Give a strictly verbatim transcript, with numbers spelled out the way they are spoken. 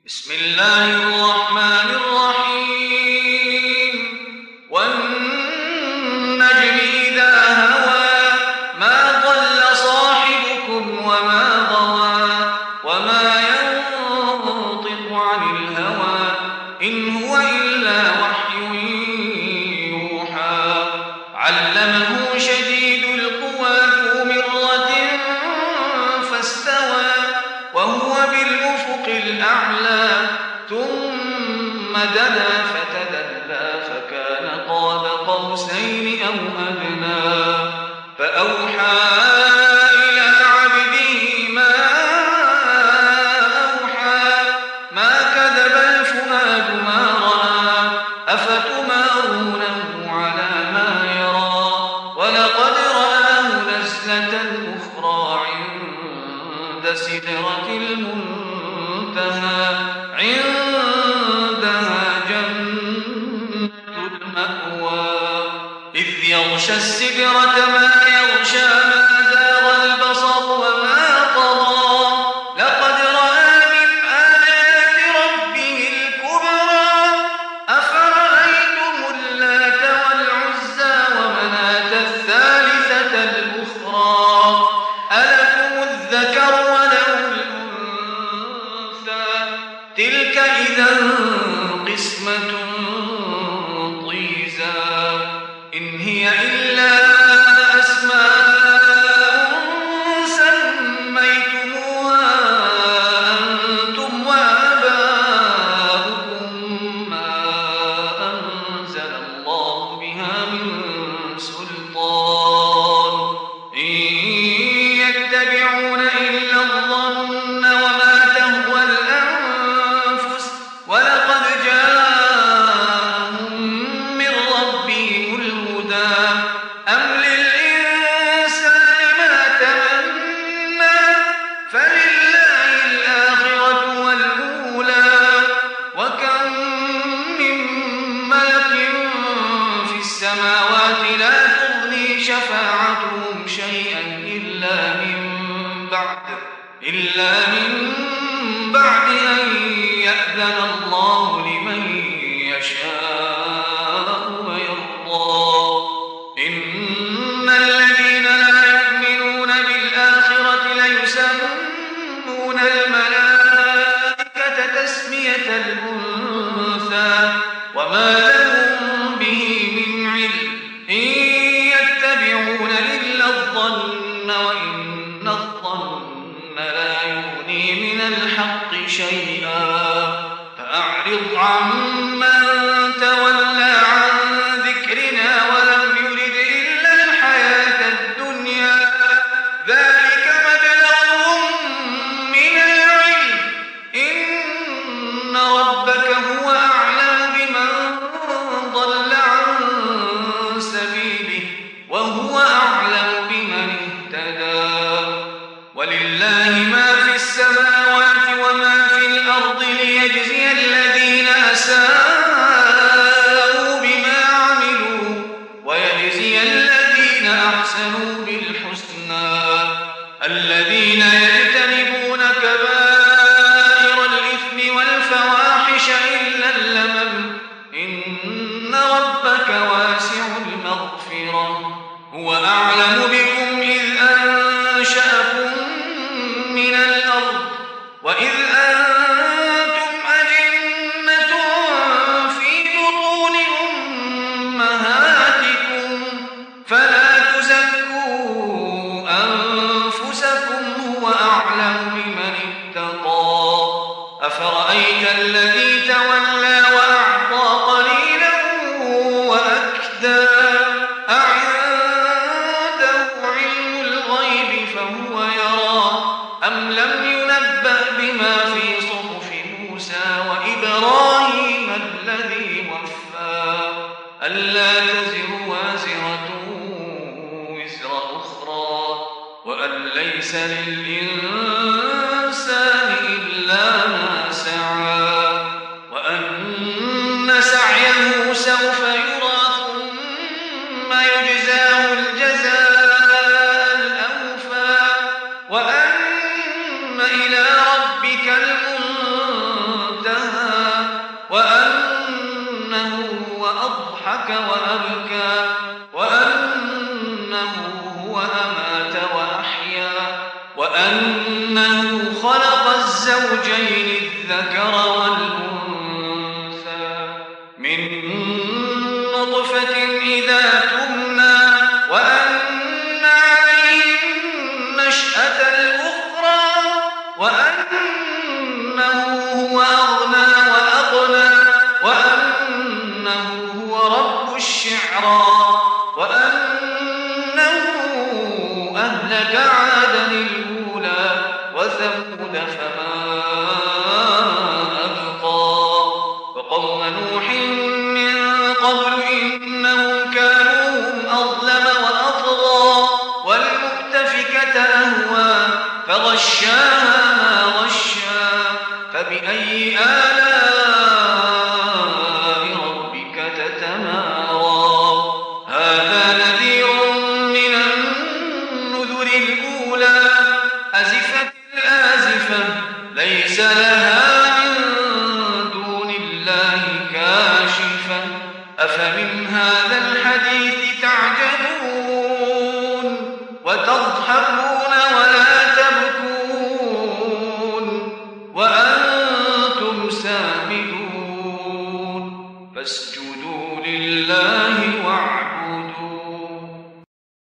بسم الله الرحمن الرحيم والنجم إذا هوى ما ضل صاحبكم وما غوى وما ينطق عن الهوى إن هو إلا وحي يوحى علمه شديد القوى ذو مرة فاستوى وهو بالأفق الأعلى ثم دنا فتدلى فكان قاب قوسين أو أدنى فأوحى إلى عبده ما أوحى ما كذب الفؤاد ما رأى أفتمارونه على ما يرى ولقد رآه نزلة أخرى عند سدرة المنتهى عندها جنة المأوى إذ يغشى السدرة ما يغشى ما زاغ البصر وما طغى لقد رأى من آيات ربه الكبرى أفرأيتم اللات والعزى ومناة الثالثة الأخرى ألكم الذكر وله الأنثى تلك إذا قسمة ضيزى إن هي إلا أسماء سميتموها أنتم وآباؤكم ما أنزل الله بها من سلطان إن يتبعون إلا الظن وما تهوى الأنفس ولقد جاءهم من ربهم الهدى أم للإنسان ما تمنى فلله الآخرة والأولى وكم من ملك في السماوات لا تغني شفاعتهم شيئا إلا من بعد إلا من بعد أن يأذن الله لمن يشاء ويرضى إن الذين لا يؤمنون بالآخرة ليسمون الملائكة تسمية الأنثى وما لهم به من علم إن يتبعون إلا الظن وإن الظن لا يغني من الحق شيئا فأعرض عمن تولى عن ذكرنا ولم يرد إلا الحياة الدنيا ذلك مبلغهم من العلم إن ربك هو أعلم بمن ضل عن سبيله وهو أعلم بمن اهتدى ولله ما في السماوات وما في الأرض ليجزي الذين أساءوا بما عملوا ويجزي الذين أحسنوا بالحسنى الذين يجتنبون كبائر الإثم والفواحش إلا اللمم إن ربك واسع المغفرة هو أعلم بكم إذ أنشأكم من الأرض وإذ أنتم أجنة في بطون أمهاتكم فلا تزكوا أنفسكم هو أعلم بمن اتقى أفرأيت الذي تولى وأعطى قليلا وأكدى أعنده علم الغيب فهو يرى أم لم ينبأ بما في صحف موسى وإبراهيم الذي وفى ألا تزر وازرة وزر أخرى وأن ليس للإنسان إلا ما سعى وأن سعيه سوف يرى ثم يجزاه الجزاء الأوفى وأن إلى ربك المنتهى الزوجين الذكر والأنثى من نطفة إذا تمنى وأن عليه النشأة الأخرى وأنه هو أغنى وأقنى وأنه هو رب الشعرى وأنه أهلك عادا الأولى وثمود فما أبقى وقوم نوح من قبل إنهم كانوا هم أظلم وأطغى والمؤتفكة أهوى فغشاها ما غشا فبأي آلاء ربك تتمارى هذا نذير من النذر الأولى أزفت الآزفة ليس لها من دون الله كاشفة أفمن هذا الحديث تعجبون وتضحكون